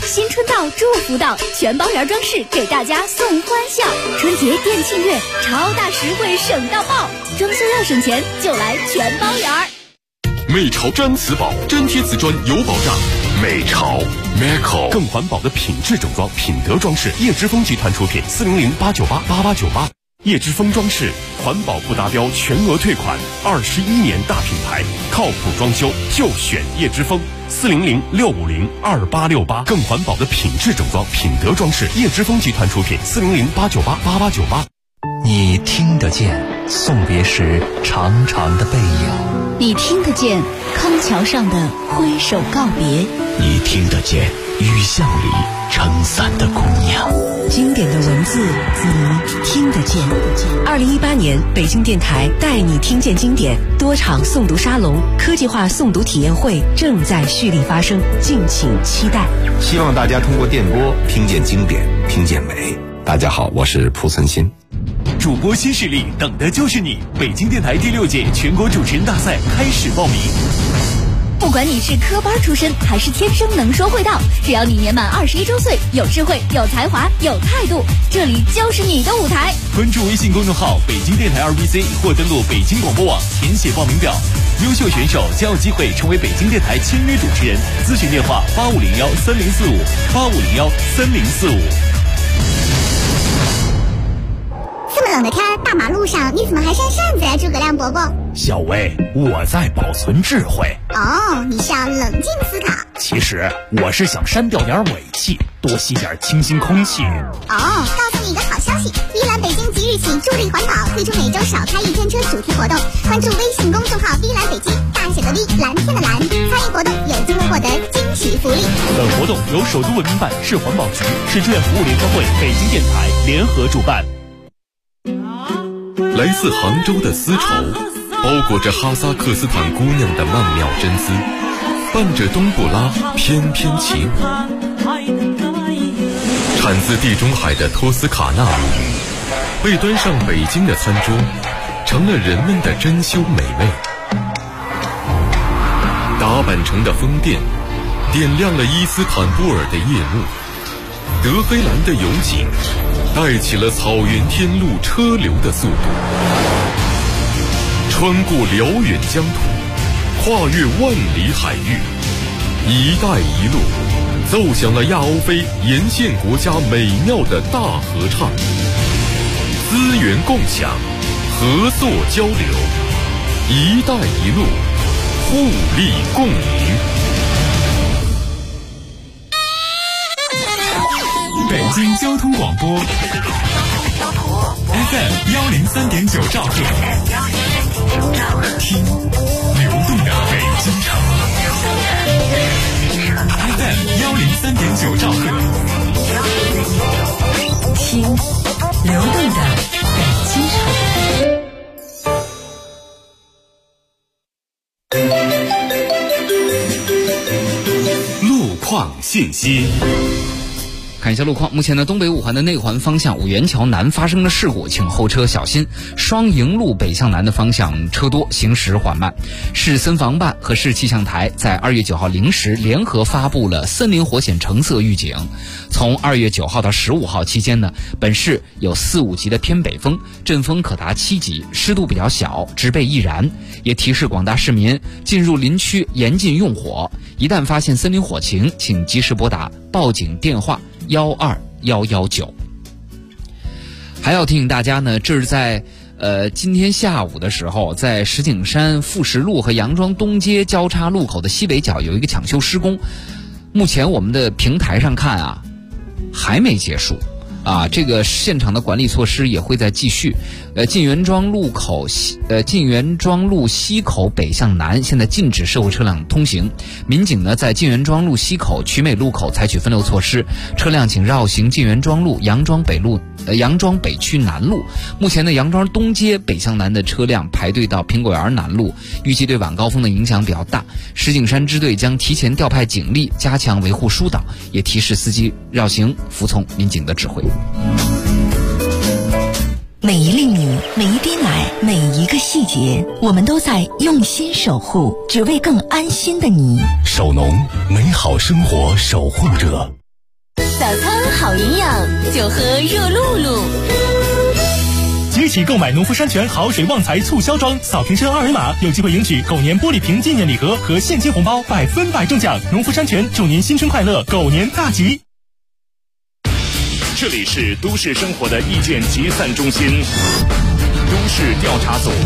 新春到，祝福到，全包圆装饰给大家送欢笑。春节店庆月，超大实惠省到爆，装修要省钱就来全包圆。 美潮毡瓷宝，粘贴瓷砖有保障。美潮 Meco 更环保的品质整装，品德装饰，叶之峰集团出品，400-898-8898。叶之峰装饰，环保不达标全额退款，21年大品牌，靠谱装修就选叶之峰，400-650-2868。更环保的品质整装，品德装饰，叶之峰集团出品，400-898-8898。 你听得见送别时长长的背影， 你听得见康桥上的挥手告别， 你听得见雨巷里撑伞的姑娘。 经典的文字你听得见。2018年北京电台带你听见经典多场诵读沙龙、科技化诵读体验会正在蓄力发生，敬请期待。 希望大家通过电波听见经典，听见美。大家好，我是蒲存昕。 主播新势力，等的就是你！北京电台第6届全国主持人大赛开始报名。 不管你是科班出身还是天生能说会道，只要你年满21周岁，有智慧、有才华、有态度，这里就是你的舞台。 关注微信公众号北京电台2BC 或登录北京广播网填写报名表，优秀选手将有机会成为北京电台签约主持人。咨询电话8501-3045，8501-3045。 这么冷的天，大马路上你怎么还扇扇子呀，诸葛亮伯伯？ 小薇，我在保存智慧。 哦，你是要冷静思考。 其实我是想删掉点尾气，多吸点清新空气。 哦，告诉你一个好消息，依兰北京即日起助力环保，推出每周少开1天车主题活动。关注微信公众号依兰北京，大写的 V， 蓝天的蓝，参与活动有机会获得惊喜福利。 本活动由首都文明办、市环保局、市志愿服务联合会、北京电台联合主办。 来自杭州的丝绸，包裹着哈萨克斯坦姑娘的曼妙真姿，伴着冬不拉翩翩起舞。产自地中海的托斯卡纳母语，被端上北京的餐桌，成了人们的珍馐美味。达坂城的风电，点亮了伊斯坦布尔的夜幕。德黑兰的油井，带起了草原天路车流的速度。穿过辽远疆土，跨越万里海域，一带一路奏响了亚欧非沿线国家美妙的大合唱。资源共享，合作交流，一带一路，互利共赢。 北京交通广播 FM103.9兆赫，听流动的北京城。FM103.9兆赫， 听流动的北京城。路况信息。 看一下路况，目前呢，东北5环的内环方向五元桥南发生了事故，请后车小心。双营路北向南的方向车多，行驶缓慢。市森防办和市气象台在2月9号零时联合发布了森林火险橙色预警。从2月9号到15号期间呢，本市有4、5级的偏北风，阵风可达7级，湿度比较小，植被易燃。也提示广大市民进入林区严禁用火，一旦发现森林火情，请及时拨打报警电话12119。还要提醒大家呢，这是在今天下午的时候，在石景山富石路和杨庄东街交叉路口的西北角有一个抢修施工，目前我们的平台上看啊，还没结束啊，这个现场的管理措施也会在继续。晋元庄路西口北向南现在禁止社会车辆通行。民警呢在晋元庄路西口曲美路口采取分流措施，车辆请绕行晋元庄路、杨庄北区南路。目前呢，杨庄东街北向南的车辆排队到苹果园南路，预计对晚高峰的影响比较大。石景山支队将提前调派警力，加强维护疏导，也提示司机绕行服从民警的指挥。 每一粒米，每一滴奶，每一个细节，我们都在用心守护，只为更安心的你。 守农，美好生活守护者。 餐好营养，就喝热露露。 即起购买农夫山泉好水旺财促销装，扫屏车2维码有机会赢取狗年玻璃瓶纪念礼盒和现金红包，100%中奖。农夫山泉祝您新春快乐，狗年大吉。 这里是都市生活的意见集散中心，都市调查组。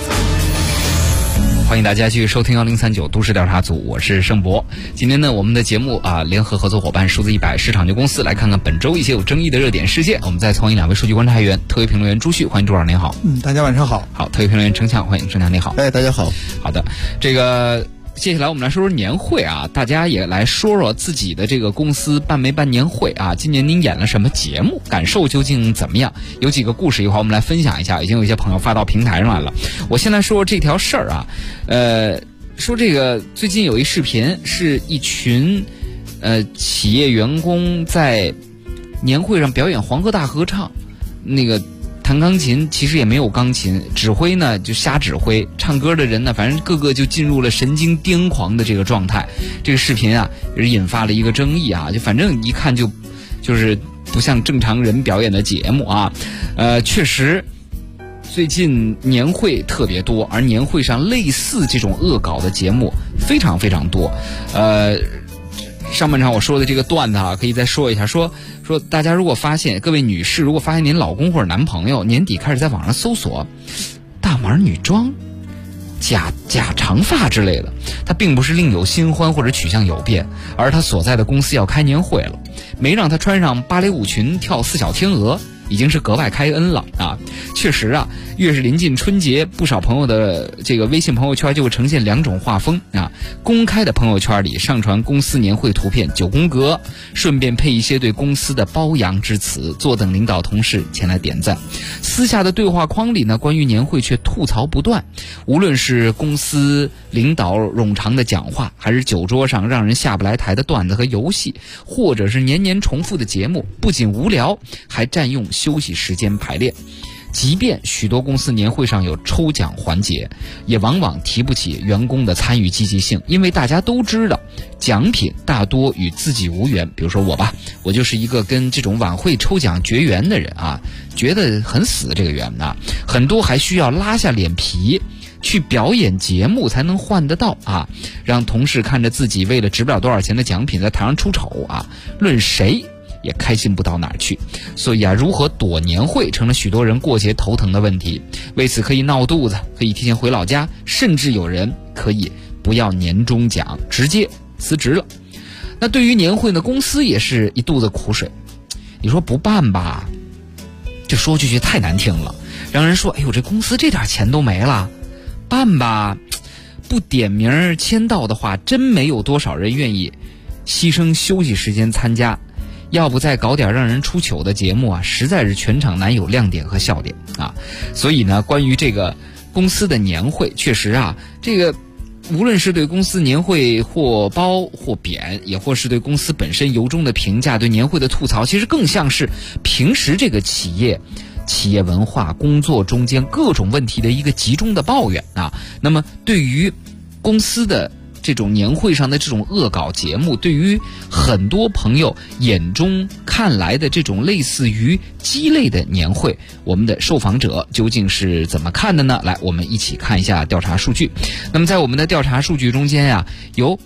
欢迎大家继续收听1039都市调查组，我是盛博。今天呢，我们的节目联合合作伙伴数字100市场研究公司来看看本周一些有争议的热点事件。我们再欢迎2位数据观察员，特约评论员朱旭，欢迎朱老师您好。 大家晚上好。 好，特约评论员程强，欢迎程强你好。 大家好。 好的，这个接下来我们来说说年会啊，大家也来说说自己的这个公司办没办年会啊？今年您演了什么节目？感受究竟怎么样？有几个故事，一会儿我们来分享一下。已经有一些朋友发到平台上来了。我先来说说这条事儿啊，说这个最近有一视频，是一群企业员工在年会上表演黄河大合唱，那个弹钢琴其实也没有钢琴，指挥呢就瞎指挥，唱歌的人呢反正个个就进入了神经癫狂的这个状态。这个视频啊也是引发了一个争议啊，就反正一看就是不像正常人表演的节目啊。确实最近年会特别多，而年会上类似这种恶搞的节目非常非常多。上半场我说的这个段子啊，可以再说一下，说大家如果发现，各位女士如果发现您老公或者男朋友年底开始在网上搜索大码女装、假长发之类的，他并不是另有新欢或者取向有变，而他所在的公司要开年会了，没让他穿上芭蕾舞裙跳4小天鹅，已经是格外开恩了啊！确实啊，越是临近春节，不少朋友的这个微信朋友圈就会呈现2种画风啊。公开的朋友圈里上传公司年会图片9宫格，顺便配一些对公司的褒扬之词，坐等领导同事前来点赞。私下的对话框里呢，关于年会却吐槽不断，无论是公司领导冗长的讲话，还是酒桌上让人下不来台的段子和游戏，或者是年年重复的节目，不仅无聊，还占用休息时间排练。即便许多公司年会上有抽奖环节，也往往提不起员工的参与积极性，因为大家都知道奖品大多与自己无缘。比如说我吧，我就是一个跟这种晚会抽奖绝缘的人啊，觉得很死这个缘啊，很多还需要拉下脸皮去表演节目才能换得到啊，让同事看着自己为了值不了多少钱的奖品在台上出丑啊，论谁也开心不到哪儿去。所以啊，如何躲年会成了许多人过节头疼的问题。为此可以闹肚子，可以提前回老家，甚至有人可以不要年终奖，直接辞职了。那对于年会呢，公司也是一肚子苦水。你说不办吧，这说句太难听了，让人说哎呦这公司这点钱都没了。办吧，不点名签到的话，真没有多少人愿意牺牲休息时间参加。要不再搞点让人出糗的节目啊，实在是全场难有亮点和笑点啊。所以呢，关于这个公司的年会，确实啊，这个无论是对公司年会或褒或贬，也或是对公司本身由衷的评价，对年会的吐槽，其实更像是平时这个企业文化工作中间各种问题的一个集中的抱怨啊。那么对于公司的这种年会上的这种恶搞节目，对于很多朋友眼中看来的这种类似于鸡肋的年会，我们的受访者究竟是怎么看的呢？来，我们一起看一下调查数据。那么在我们的调查数据中间呀，有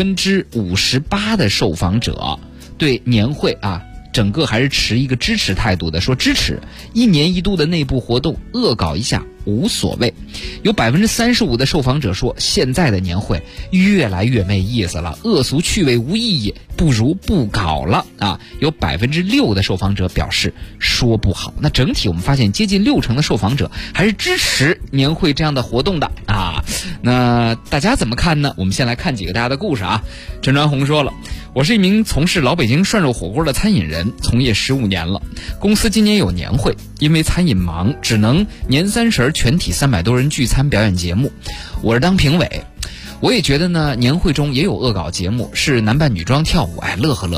58%的受访者对年会啊整个还是持一个支持态度的，说支持1年1度的内部活动，恶搞一下无所谓。有35%的受访者说现在的年会越来越没意思了，恶俗趣味无意义，不如不搞了啊。有6%的受访者表示说不好。那整体我们发现接近60%的受访者还是支持年会这样的活动的啊。那大家怎么看呢？我们先来看几个大家的故事啊。陈传红说了，我是一名从事老北京涮肉火锅的餐饮人，从业15年了。公司今年有年会，因为餐饮忙，只能年30全体300多人聚餐表演节目，我是当评委。我也觉得呢，年会中也有恶搞节目，是男扮女装跳舞，哎，乐呵乐呵。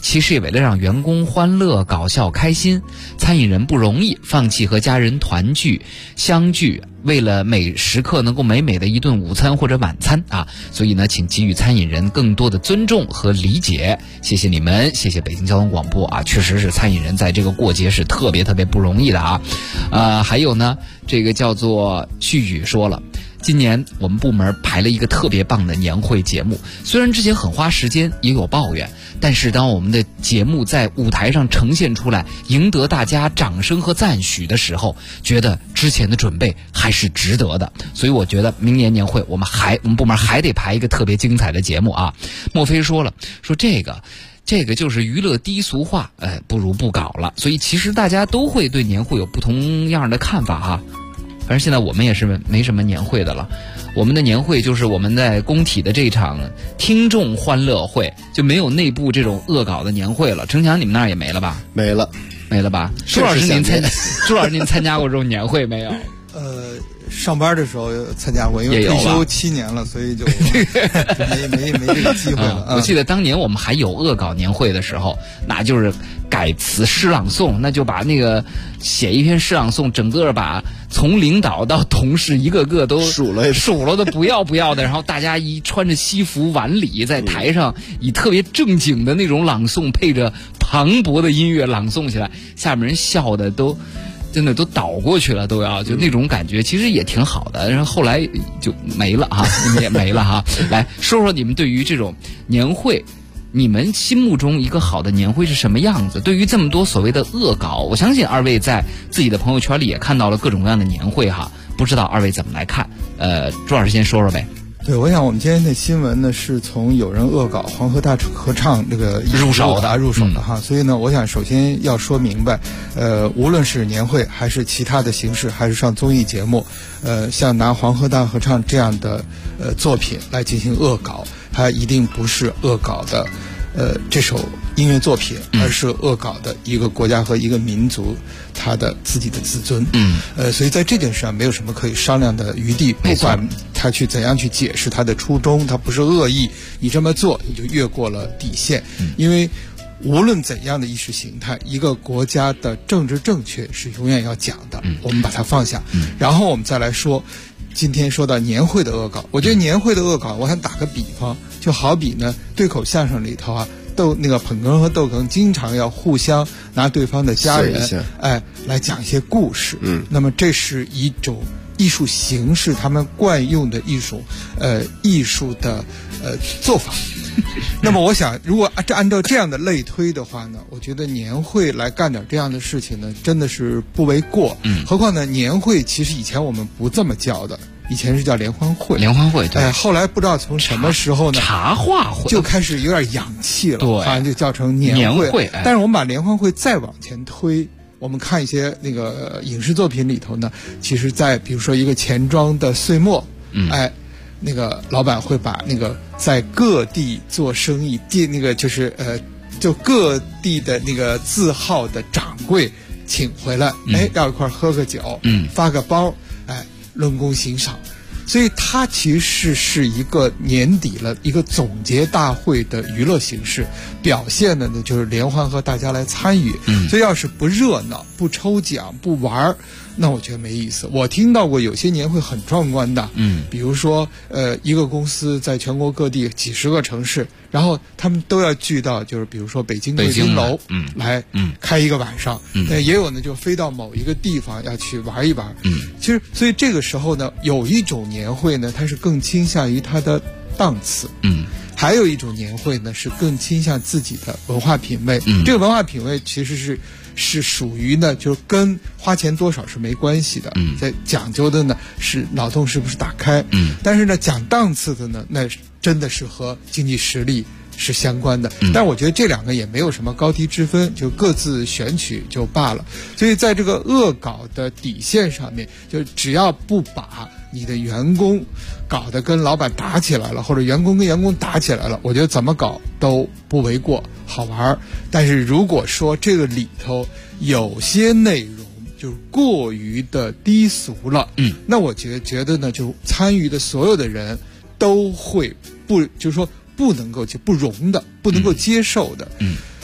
其实也为了让员工欢乐、搞笑、开心。餐饮人不容易，放弃和家人团聚、相聚，为了每时刻能够美美的一顿午餐或者晚餐啊，所以呢，请给予餐饮人更多的尊重和理解。谢谢你们，谢谢北京交通广播啊，确实是餐饮人在这个过节是特别不容易的啊。还有呢，这个叫做旭宇说了。今年我们部门排了一个特别棒的年会节目，虽然之前很花时间，也有抱怨，但是当我们的节目在舞台上呈现出来，赢得大家掌声和赞许的时候，觉得之前的准备还是值得的。所以我觉得明年年会我们部门还得排一个特别精彩的节目啊。莫非说了，说这个就是娱乐低俗化，不如不搞了。所以其实大家都会对年会有不同样的看法啊。反正现在我们也是没什么年会的了，我们的年会就是我们在工体的这场听众欢乐会，就没有内部这种恶搞的年会了。程强，你们那儿也没了吧？ 没了吧？朱老师您参加过这种年会没有？ 上班的时候参加过，因为退休7年了，所以就没这个机会了。 我记得当年我们还有恶搞年会的时候，那就是改词诗朗诵，那就把那个写一篇诗朗诵，整个把从领导到同事一个个都数了的不要的，然后大家一穿着西服晚礼在台上以特别正经的那种朗诵，配着磅礴的音乐朗诵起来，下面人笑的都真的都倒过去了，都要就那种感觉，其实也挺好的。然后后来就没了哈，也没了哈。来说说你们对于这种年会，你们心目中一个好的年会是什么样子？对于这么多所谓的恶搞，我相信二位在自己的朋友圈里也看到了各种各样的年会哈，不知道二位怎么来看？朱老师先说说呗。 对，我想我们今天的新闻呢，是从有人恶搞黄河大合唱这个入手的哈，所以呢，我想首先要说明白，无论是年会还是其他的形式，还是上综艺节目，像拿黄河大合唱这样的作品来进行恶搞，它一定不是恶搞的这首音乐作品，而是恶搞的一个国家和一个民族他的自己的自尊。所以在这件事上没有什么可以商量的余地，不管他去怎样去解释他的初衷，他不是恶意，你这么做你就越过了底线。因为无论怎样的意识形态，一个国家的政治正确是永远要讲的，我们把它放下，然后我们再来说今天说到年会的恶搞。我觉得年会的恶搞，我想打个比方，就好比呢对口相声里头啊，那个捧哏和逗哏经常要互相拿对方的家人来讲一些故事。那么这是一种艺术形式，他们惯用的一种艺术的做法。那么我想，如果按照这样的类推的话呢，我觉得年会来干点这样的事情呢，真的是不为过。何况呢，年会其实以前我们不这么叫的，以前是叫联欢会。对。后来不知道从什么时候呢， 茶话会就开始有点洋气了， 对， 好像就叫成年会。但是我们把联欢会再往前推，我们看一些那个影视作品里头呢，其实在比如说一个钱庄的岁末，那个老板会把那个在各地做生意那个就是就各地的那个字号的掌柜请回来，要一块喝个酒，发个包，论功行赏。所以它其实是一个年底了一个总结大会的娱乐形式，表现的呢就是联欢和大家来参与。所以要是不热闹、不抽奖、不玩，那我觉得没意思。我听到过有些年会很壮观的，比如说一个公司在全国各地几十个城市，然后他们都要聚到就是比如说北京贵宾楼来开一个晚上，也有呢就飞到某一个地方要去玩一玩。其实所以这个时候呢，有一种年会呢，它是更倾向于它的档次，还有一种年会呢是更倾向自己的文化品味。这个文化品味其实是属于呢，就是跟花钱多少是没关系的，在讲究的呢是脑洞是不是打开，但是呢讲档次的呢，那真的是和经济实力是相关的。但我觉得这两个也没有什么高低之分，就各自选取就罢了。所以在这个恶搞的底线上面，就只要不把你的员工搞得跟老板打起来了，或者员工跟员工打起来了，我觉得怎么搞都不为过，好玩。但是如果说这个里头有些内容就是过于的低俗了，那我觉得呢，就参与的所有的人都会就是说不能够不容的，不能够接受的。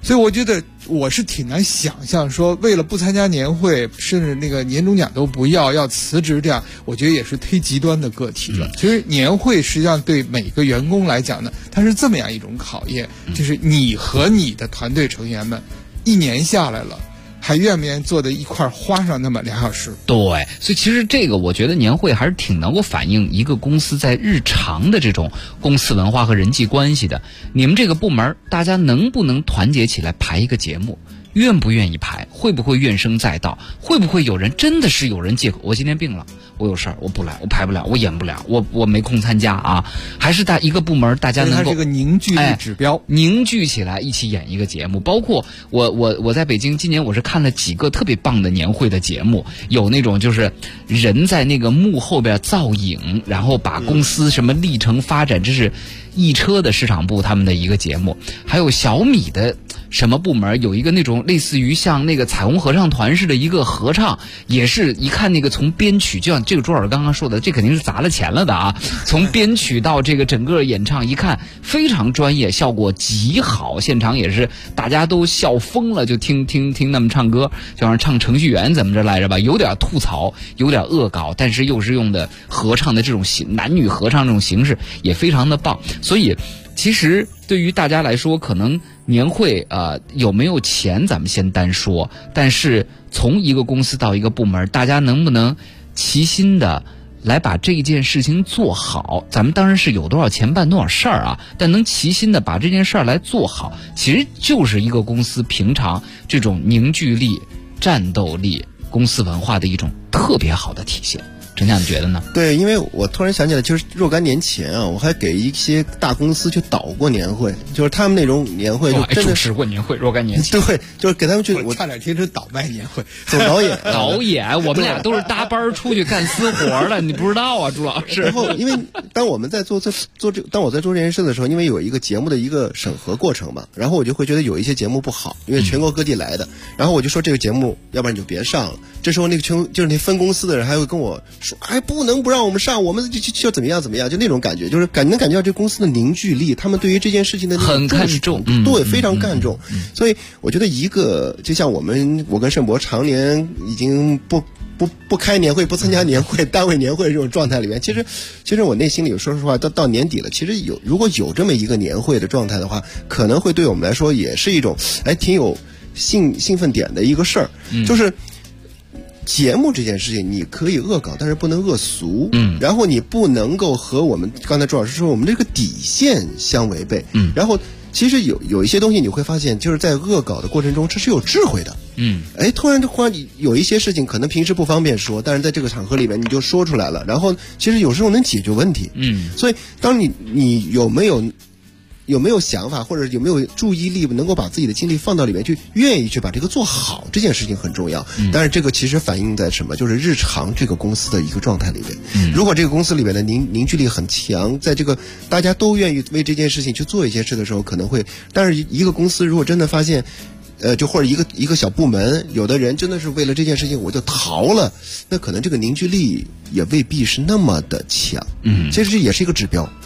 所以我觉得我是挺难想象说为了不参加年会，甚至那个年终奖都不要辞职，这样我觉得也是忒极端的个体了。其实年会实际上对每个员工来讲呢，它是这么样一种考验，就是你和你的团队成员们一年下来了，还愿不愿意坐在一块花上那么2小时？ 对，所以其实这个我觉得年会还是挺能够反映一个公司在日常的这种公司文化和人际关系的。你们这个部门大家能不能团结起来排一个节目？愿不愿意排？会不会怨声载道？会不会有人真的是有人借口我今天病了，我有事儿，我不来，我排不了，我演不了，我没空参加啊？还是一个部门大家能够这个凝聚力指标， 凝聚起来一起演一个节目。包括我在北京今年我是看了几个特别棒的年会的节目，有那种就是人在那个幕后边造影，然后把公司什么历程发展，这是易车的市场部他们的一个节目，还有小米的什么部门有一个那种类似于像那个彩虹合唱团似的一个合唱，也是一看那个从编曲，就像这个周老师刚刚说的，这肯定是砸了钱了的啊！从编曲到这个整个演唱，一看非常专业，效果极好，现场也是大家都笑疯了，就听他们唱歌，就像唱程序员怎么着来着吧，有点吐槽，有点恶搞，但是又是用的合唱的这种男女合唱这种形式也非常的棒。所以其实对于大家来说，可能年会有没有钱咱们先单说，但是从一个公司到一个部门，大家能不能齐心的来把这件事情做好？咱们当然是有多少钱办多少事儿啊，但能齐心的把这件事儿来做好，其实就是一个公司平常这种凝聚力、战斗力、公司文化的一种特别好的体现。陈夏，你觉得呢？ 对，因为我突然想起来，就是若干年前啊，我还给一些大公司去导过年会，就是他们那种年会就真的主持过年会，若干年前。 对，就是给他们去。 我差点听成倒卖年会， 总导演。 导演，我们俩都是搭班出去干私活的，你不知道啊，朱老师。 然后，因为当我们在当我在做这件事的时候，因为有一个节目的一个审核过程嘛，然后我就会觉得有一些节目不好，因为全国各地来的，然后我就说这个节目，要不然你就别上了。这时候那个就是那分公司的人还会跟我说，哎，不能不让我们上，我们就怎么样，就那种感觉，就是能感觉到这公司的凝聚力，他们对于这件事情的很看重， 对，非常看重。所以我觉得就像我跟盛博常年已经不开年会、不参加年会、单位年会这种状态里面，其实我内心里说实话，到年底了，其实如果有这么一个年会的状态的话，可能会对我们来说也是一种挺有兴奋点的一个事儿，就是节目这件事情，你可以恶搞，但是不能恶俗。然后你不能够和我们刚才朱老师说我们这个底线相违背。然后其实有一些东西你会发现，就是在恶搞的过程中，这是有智慧的。突然有一些事情可能平时不方便说，但是在这个场合里面你就说出来了，然后其实有时候能解决问题。所以当你有没有想法，或者有没有注意力，能够把自己的精力放到里面去，愿意去把这个做好，这件事情很重要。但是这个其实反映在什么？就是日常这个公司的一个状态里面。如果这个公司里面的凝聚力很强，在这个大家都愿意为这件事情去做一些事的时候，可能会。但是一个公司如果真的发现，就或者一个小部门，有的人真的是为了这件事情我就逃了，那可能这个凝聚力也未必是那么的强。其实这也是一个指标。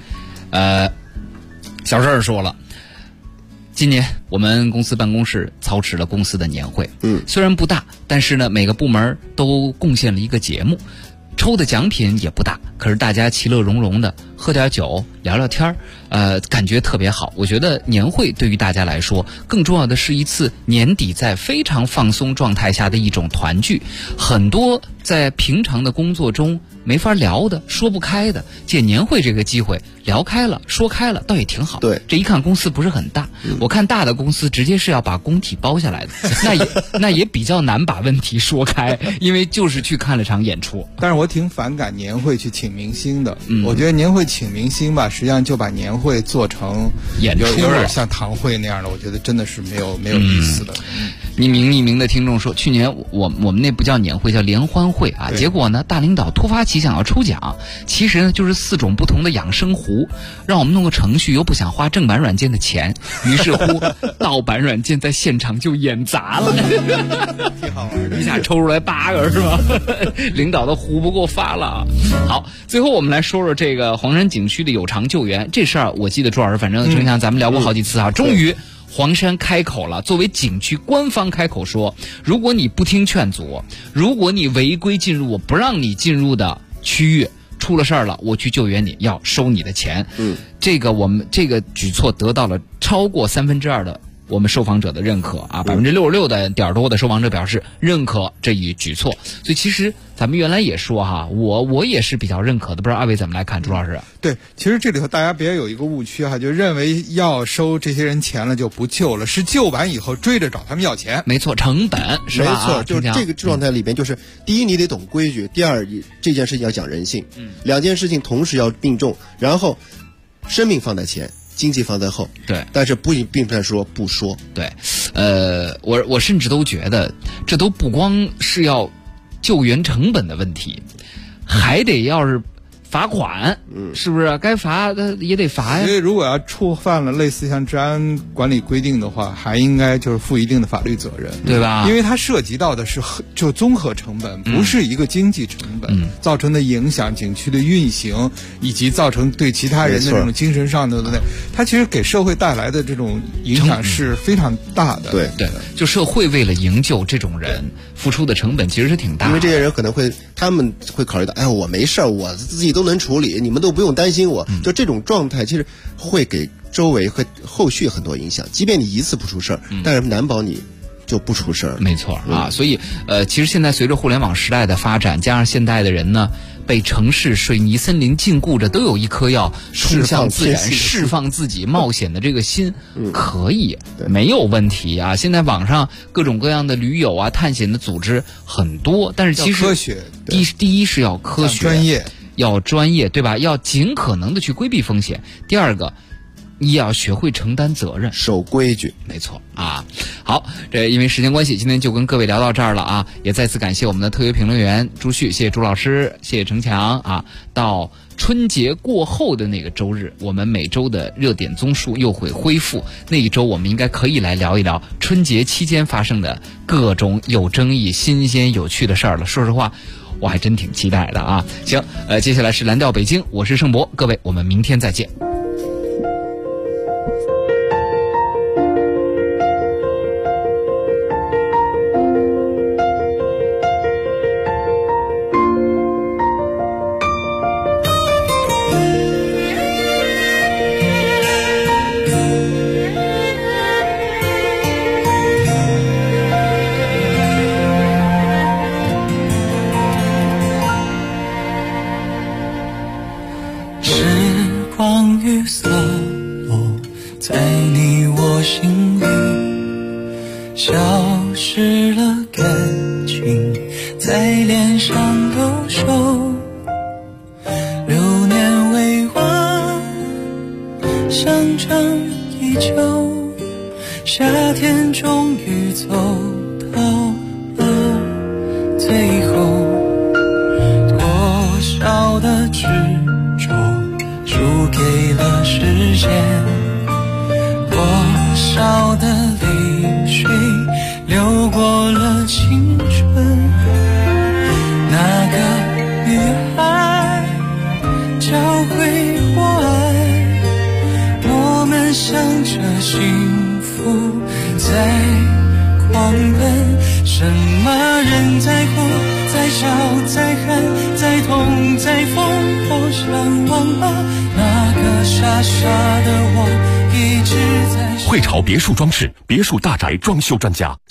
小事儿说了，今年我们公司办公室操持了公司的年会。虽然不大，但是呢，每个部门都贡献了一个节目，抽的奖品也不大，可是大家其乐融融的喝点酒聊聊天感觉特别好。我觉得年会对于大家来说，更重要的是一次年底在非常放松状态下的一种团聚。很多在平常的工作中没法聊的、说不开的，借年会这个机会聊开了、说开了，倒也挺好。 对， 这一看公司不是很大，我看大的公司直接是要把工体包下来的，那也比较难把问题说开，因为就是去看了场演出。 但是我挺反感年会去请明星的。我觉得年会请明星吧，实际上就把年会做成演出， 有点像堂会那样的，我觉得真的是没有意思的。 匿名的听众说，去年我们那不叫年会，叫联欢会啊。结果呢，大领导突发奇想要抽奖，其实呢就是4种不同的养生壶，让我们弄个程序，又不想花正版软件的钱，于是乎盗版软件在现场就演砸了， 挺好玩， 一下抽出来8个是吧？领导的壶不够发了。好，最后我们来说说这个黄山景区的有偿救援这事儿，我记得朱老师反正正像咱们聊过好几次啊，终于黄山开口了，作为景区官方开口说，如果你不听劝阻，如果你违规进入我不让你进入的区域，出了事儿了，我去救援你，要收你的钱。我们这个举措得到了超过2/3的我们受访者的认可啊，66%的受访者表示认可这一举措。所以其实咱们原来也说哈，我也是比较认可的，不知道二位怎么来看，朱老师？ 对，其实这里头大家别有一个误区哈，就认为要收这些人钱了就不救了，是救完以后追着找他们要钱。 没错，成本是吧？ 没错，就是这个状态里边，就是第一你得懂规矩，第二这件事情要讲人性，两件事情同时要并重，然后生命放在前，经济放在后。 对， 但是并不说不说。 对，我甚至都觉得这都不光是要救援成本的问题，还得要是罚款，是不是？该罚的也得罚呀。 所以如果要触犯了类似像治安管理规定的话，还应该就是负一定的法律责任， 对吧？ 因为它涉及到的是就综合成本，不是一个经济成本，造成的影响、景区的运行，以及造成对其他人的这种精神上的它其实给社会带来的这种影响是非常大的。 对， 就社会为了营救这种人付出的成本其实是挺大的， 因为这些人可能他们会考虑到，哎，我没事儿，我自己都能处理，你们都不用担心我。就这种状态，其实会给周围和后续很多影响。即便你一次不出事儿，但是难保你就不出事儿。 没错啊，所以其实现在随着互联网时代的发展，加上现代的人呢，被城市水泥森林禁锢着，都有一颗要冲向自然、释放自己、冒险的这个心，可以没有问题啊。现在网上各种各样的驴友啊、探险的组织很多，但是其实科学第一是要科学、专业，对吧？要尽可能的去规避风险。第二个，你也要学会承担责任， 守规矩。 没错啊。好，这因为时间关系，今天就跟各位聊到这儿了啊。也再次感谢我们的特约评论员朱旭，谢谢朱老师，谢谢程强啊。到春节过后的那个周日，我们每周的热点综述又会恢复。那一周我们应该可以来聊一聊春节期间发生的各种有争议、新鲜、有趣的事儿了。说实话，我还真挺期待的啊。行，接下来是蓝调北京，我是盛博，各位，我们明天再见。 汇潮别墅装饰，别墅大宅装修专家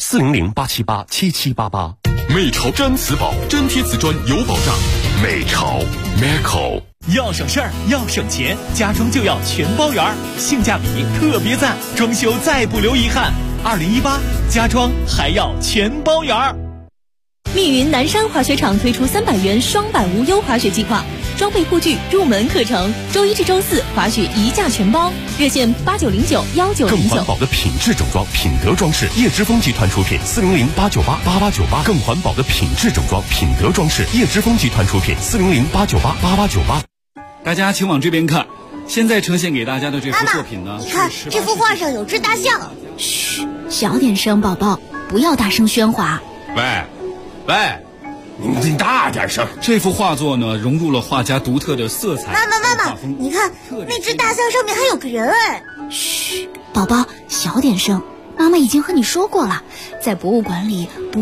，400-878-7788。美潮真瓷宝，真贴瓷砖有保障。美潮 Meco。 要省事儿，要省钱，家装就要全包圆儿，性价比特别赞，装修再不留遗憾。2018家装还要全包圆儿。 密云南山滑雪场推出300元双板无忧滑雪计划，装备护具、入门课程，周一至周四滑雪一价全包，热线8909-1909。 更环保的品质整装，品德装饰，叶之峰集团出品，400-898-8898。更环保的品质整装，品德装饰，叶之峰集团出品，400-898-8898。 大家请往这边看，现在呈现给大家的这幅作品呢， 你看这幅画上有只大象。 嘘，小点声，宝宝，不要大声喧哗。 喂，你大点声！这幅画作呢，融入了画家独特的色彩。 妈妈，你看那只大象上面还有个人哎。 嘘， 宝宝，小点声，妈妈已经和你说过了，在博物馆里不